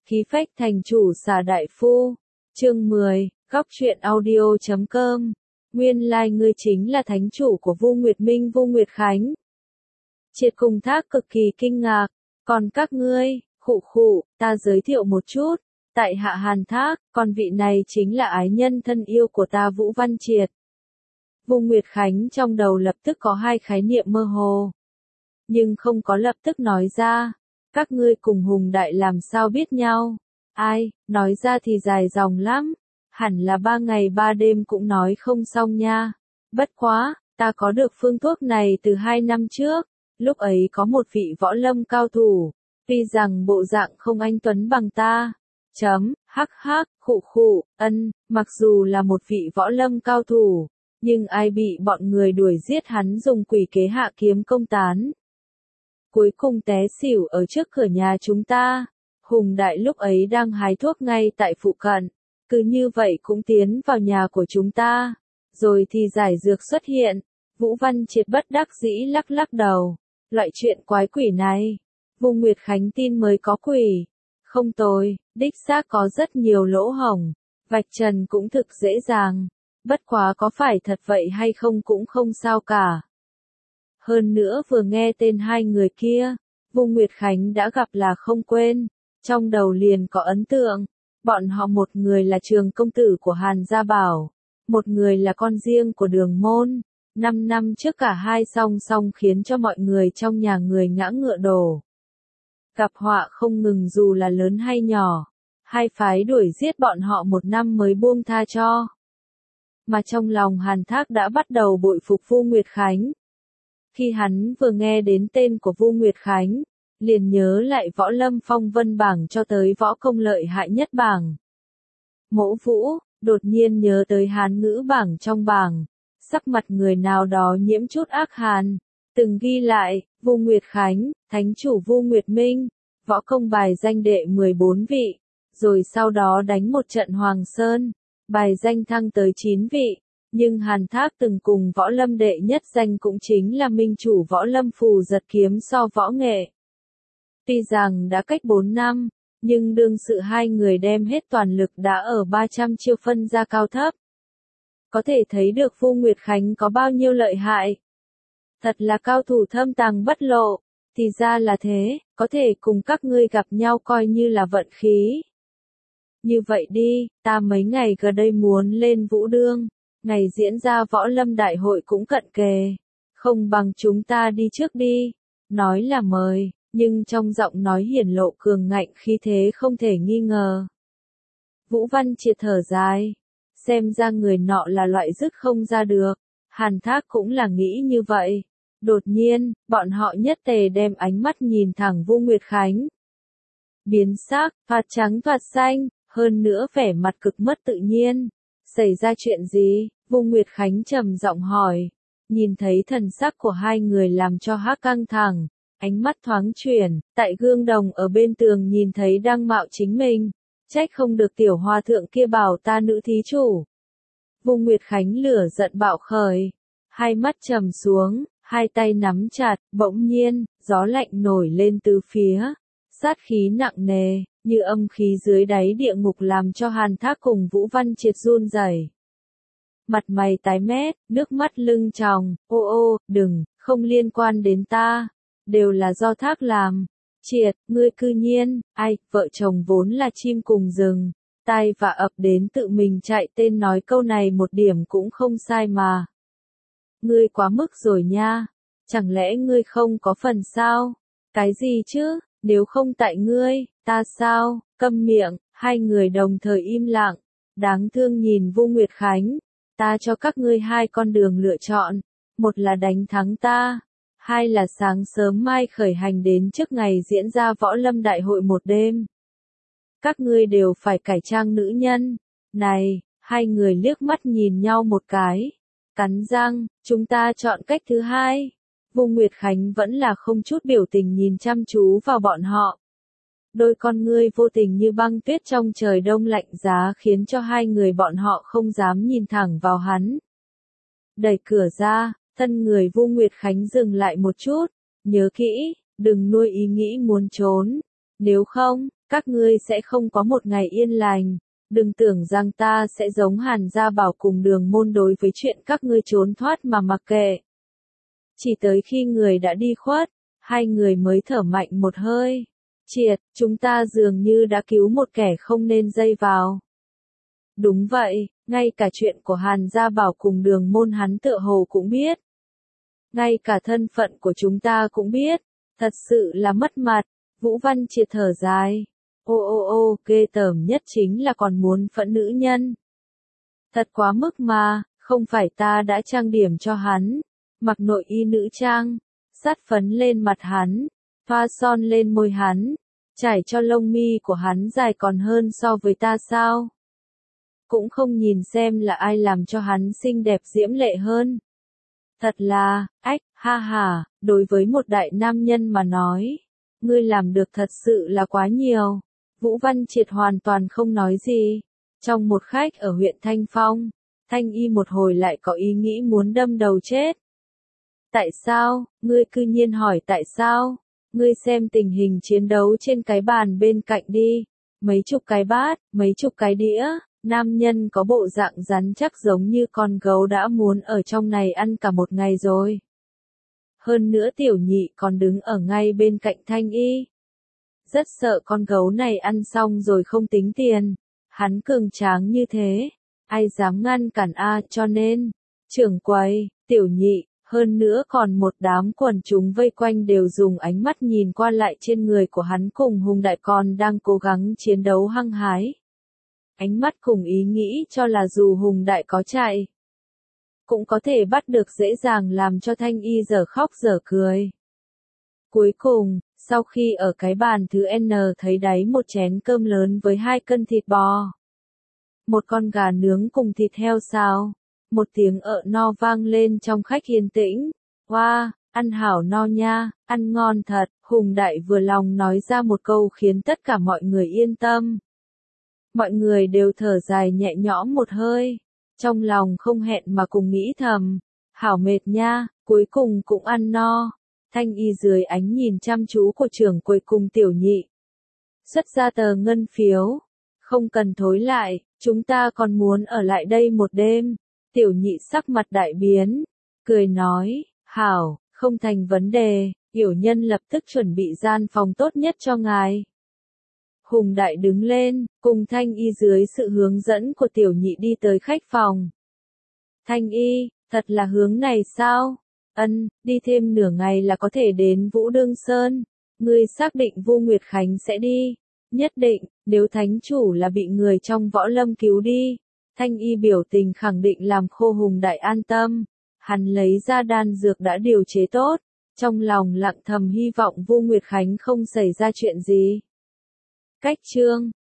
Khí phách thành chủ xà đại phu. Chương 10, góc truyện audio.com. Nguyên lai ngươi chính là thánh chủ của Vu Nguyệt Minh Vu Nguyệt Khánh. Triệt cùng Thác cực kỳ kinh ngạc, còn các ngươi, khụ, ta giới thiệu một chút, tại hạ Hàn Thác, còn vị này chính là ái nhân thân yêu của ta Vũ Văn Triệt. Vu Nguyệt Khánh trong đầu lập tức có hai khái niệm mơ hồ, nhưng không có lập tức nói ra. Các ngươi cùng Hùng Đại làm sao biết nhau? Ai, nói ra thì dài dòng lắm, hẳn là 3 ngày 3 đêm cũng nói không xong nha. Bất quá, ta có được phương thuốc này từ 2 năm trước, lúc ấy có một vị võ lâm cao thủ, tuy rằng bộ dạng không anh tuấn bằng ta. Khụ, mặc dù là một vị võ lâm cao thủ, nhưng ai bị bọn người đuổi giết hắn dùng quỷ kế hạ kiếm công tán. Cuối cùng té xỉu ở trước cửa nhà chúng ta. Hùng Đại lúc ấy đang hái thuốc ngay tại phụ cận, cứ như vậy cũng tiến vào nhà của chúng ta. Rồi thì giải dược xuất hiện. Vũ Văn Triệt bất đắc dĩ lắc đầu. Loại chuyện quái quỷ này, Vu Nguyệt Khánh tin mới có quỷ. Không tồi, đích xác có rất nhiều lỗ hổng, vạch trần cũng thực dễ dàng. Bất quá có phải thật vậy hay không cũng không sao cả. Hơn nữa vừa nghe tên hai người kia, Vu Nguyệt Khánh đã gặp là không quên, trong đầu liền có ấn tượng. Bọn họ một người là trường công tử của Hàn Gia Bảo, một người là con riêng của Đường Môn. 5 năm trước cả hai song song khiến cho mọi người trong nhà người ngã ngựa đổ. Gặp họa không ngừng dù là lớn hay nhỏ, hai phái đuổi giết bọn họ 1 năm mới buông tha cho. Mà trong lòng Hàn Thác đã bắt đầu bội phục Vu Nguyệt Khánh. Khi hắn vừa nghe đến tên của Vu Nguyệt Khánh, liền nhớ lại võ lâm phong vân bảng cho tới võ công lợi hại nhất bảng. Mỗ Vũ, đột nhiên nhớ tới Hán ngữ bảng trong bảng, sắc mặt người nào đó nhiễm chút ác hàn, từng ghi lại, Vu Nguyệt Khánh, thánh chủ Vu Nguyệt Minh, võ công bài danh đệ 14 vị, rồi sau đó đánh một trận Hoàng Sơn, bài danh thăng tới 9 vị. Nhưng Hàn Thác từng cùng võ lâm đệ nhất danh cũng chính là minh chủ võ lâm Phù Giật Kiếm so võ nghệ. Tuy rằng đã cách 4 năm, nhưng đương sự hai người đem hết toàn lực đã ở 300 chiêu phân ra cao thấp. Có thể thấy được Vu Nguyệt Khánh có bao nhiêu lợi hại. Thật là cao thủ thâm tàng bất lộ, thì ra là thế, có thể cùng các ngươi gặp nhau coi như là vận khí. Như vậy đi, ta mấy ngày gần đây muốn lên Vũ Đương. Ngày diễn ra võ lâm đại hội cũng cận kề, không bằng chúng ta đi trước đi. Nói là mời, nhưng trong giọng nói hiển lộ cường ngạnh khí thế không thể nghi ngờ. Vũ Văn Triệt thở dài, xem ra người nọ là loại dứt không ra được. Hàn Thác cũng là nghĩ như vậy. Đột nhiên, bọn họ nhất tề đem ánh mắt nhìn thẳng Vu Nguyệt Khánh. Biến sắc, thoạt trắng thoạt xanh, hơn nữa vẻ mặt cực mất tự nhiên. Xảy ra chuyện gì? Vu Nguyệt Khánh trầm giọng hỏi. Nhìn thấy thần sắc của hai người làm cho Hắc căng thẳng, ánh mắt thoáng chuyển, tại gương đồng ở bên tường nhìn thấy đang mạo chính mình. Trách không được tiểu hòa thượng kia bảo ta nữ thí chủ. Vu Nguyệt Khánh lửa giận bạo khởi, hai mắt trầm xuống, hai tay nắm chặt, bỗng nhiên, gió lạnh nổi lên từ phía, sát khí nặng nề, như âm khí dưới đáy địa ngục làm cho Hàn Thác cùng Vũ Văn Triệt run rẩy. Mặt mày tái mét, nước mắt lưng tròng, đừng, không liên quan đến ta, đều là do Thác làm. Triệt, ngươi cư nhiên, vợ chồng vốn là chim cùng rừng, tai vạ ập đến tự mình chạy tên nói câu này một điểm cũng không sai mà. Ngươi quá mức rồi nha, chẳng lẽ ngươi không có phần sao? Cái gì chứ, nếu không tại ngươi, ta sao? Câm miệng, hai người đồng thời im lặng, đáng thương nhìn Vu Nguyệt Khánh. Ta cho các ngươi hai con đường lựa chọn, một là đánh thắng ta, hai là sáng sớm mai khởi hành đến trước ngày diễn ra võ lâm đại hội một đêm. Các ngươi đều phải cải trang nữ nhân. Này, hai người liếc mắt nhìn nhau một cái, cắn răng, chúng ta chọn cách thứ hai. Vu Nguyệt Khánh vẫn là không chút biểu tình nhìn chăm chú vào bọn họ. Đôi con ngươi vô tình như băng tuyết trong trời đông lạnh giá khiến cho hai người bọn họ không dám nhìn thẳng vào hắn. Đẩy cửa ra, thân người Vu Nguyệt Khánh dừng lại một chút, nhớ kỹ, đừng nuôi ý nghĩ muốn trốn, nếu không, Các ngươi sẽ không có một ngày yên lành. Đừng tưởng rằng ta sẽ giống Hàn Gia Bảo cùng Đường Môn đối với chuyện các ngươi trốn thoát mà mặc kệ. Chỉ tới khi người đã đi khuất, hai người mới thở mạnh một hơi. Triệt, chúng ta dường như đã cứu một kẻ không nên dây vào. Đúng vậy, ngay cả chuyện của Hàn Gia Bảo cùng Đường Môn hắn tựa hồ cũng biết. Ngay cả thân phận của chúng ta cũng biết. Thật sự là mất mặt. Vũ Văn Triệt thở dài. Ô, ghê tởm nhất chính là còn muốn phẫn nữ nhân. Thật quá mức mà, không phải ta đã trang điểm cho hắn, mặc nội y nữ trang, sát phấn lên mặt hắn, thoa son lên môi hắn, trải cho lông mi của hắn dài còn hơn so với ta sao? Cũng không nhìn xem là ai làm cho hắn xinh đẹp diễm lệ hơn. Thật là, ha ha, đối với một đại nam nhân mà nói, ngươi làm được thật sự là quá nhiều. Vũ Văn Triệt hoàn toàn không nói gì. Trong một khách ở huyện Thanh Phong, Thanh Y một hồi lại có ý nghĩ muốn đâm đầu chết. Tại sao? Ngươi cư nhiên hỏi tại sao? Ngươi xem tình hình chiến đấu trên cái bàn bên cạnh đi. Mấy chục cái bát, mấy chục cái đĩa, nam nhân có bộ dạng rắn chắc giống như con gấu đã muốn ở trong này ăn cả một ngày rồi. Hơn nữa tiểu nhị còn đứng ở ngay bên cạnh Thanh Y. Rất sợ con gấu này ăn xong rồi không tính tiền. Hắn cường tráng như thế, ai dám ngăn cản cho nên, trưởng quầy, tiểu nhị, hơn nữa còn một đám quần chúng vây quanh đều dùng ánh mắt nhìn qua lại trên người của hắn cùng Hùng Đại còn đang cố gắng chiến đấu hăng hái. Ánh mắt cùng ý nghĩ cho là dù Hùng Đại có chạy, cũng có thể bắt được dễ dàng làm cho Thanh Y dở khóc dở cười. Cuối cùng, sau khi ở cái bàn thứ N thấy đáy một chén cơm lớn với 2 cân thịt bò, một con gà nướng cùng thịt heo xào, một tiếng no vang lên trong khách yên tĩnh. Wow, ăn hảo no nha, ăn ngon thật. Hùng Đại vừa lòng nói ra một câu khiến tất cả mọi người yên tâm. Mọi người đều thở dài nhẹ nhõm một hơi, trong lòng không hẹn mà cùng nghĩ thầm, hảo mệt nha, cuối cùng cũng ăn no. Thanh Y dưới ánh nhìn chăm chú của trưởng quầy cùng tiểu nhị, xuất ra tờ ngân phiếu. Không cần thối lại, chúng ta còn muốn ở lại đây một đêm. Tiểu nhị sắc mặt đại biến, cười nói, hảo, không thành vấn đề, yểu nhân lập tức chuẩn bị gian phòng tốt nhất cho ngài. Hùng Đại đứng lên, cùng Thanh Y dưới sự hướng dẫn của tiểu nhị đi tới khách phòng. Thanh Y, thật là hướng này sao? Đi thêm nửa ngày là có thể đến Vũ Đương Sơn. Ngươi xác định Vu Nguyệt Khánh sẽ đi? Nhất định, nếu thánh chủ là bị người trong võ lâm cứu đi. Thanh Y biểu tình khẳng định làm khô Hùng Đại an tâm. Hắn lấy ra đan dược đã điều chế tốt, trong lòng lặng thầm hy vọng Vu Nguyệt Khánh không xảy ra chuyện gì. Cách chương